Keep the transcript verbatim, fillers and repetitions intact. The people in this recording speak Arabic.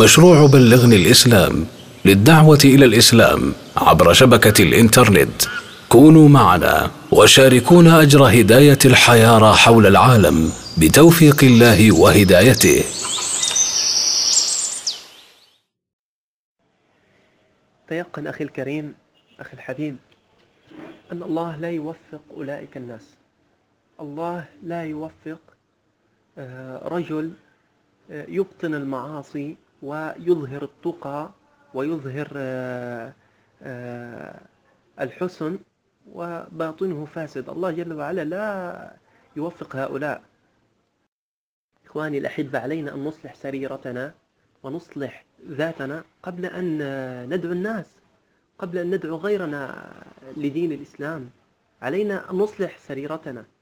مشروع بلغني الإسلام للدعوة إلى الإسلام عبر شبكة الإنترنت. كونوا معنا وشاركونا أجر هداية الحياة حول العالم بتوفيق الله وهدايته. تيقن أخي الكريم، أخي الحبيب، أن الله لا يوفق أولئك الناس. الله لا يوفق رجل يبطن المعاصي ويظهر التقى ويظهر الحسن وباطنه فاسد. الله جل وعلا لا يوفق هؤلاء. إخواني الأحبة، علينا أن نصلح سريرتنا ونصلح ذاتنا قبل أن ندعو الناس، قبل أن ندعو غيرنا لدين الإسلام. علينا أن نصلح سريرتنا.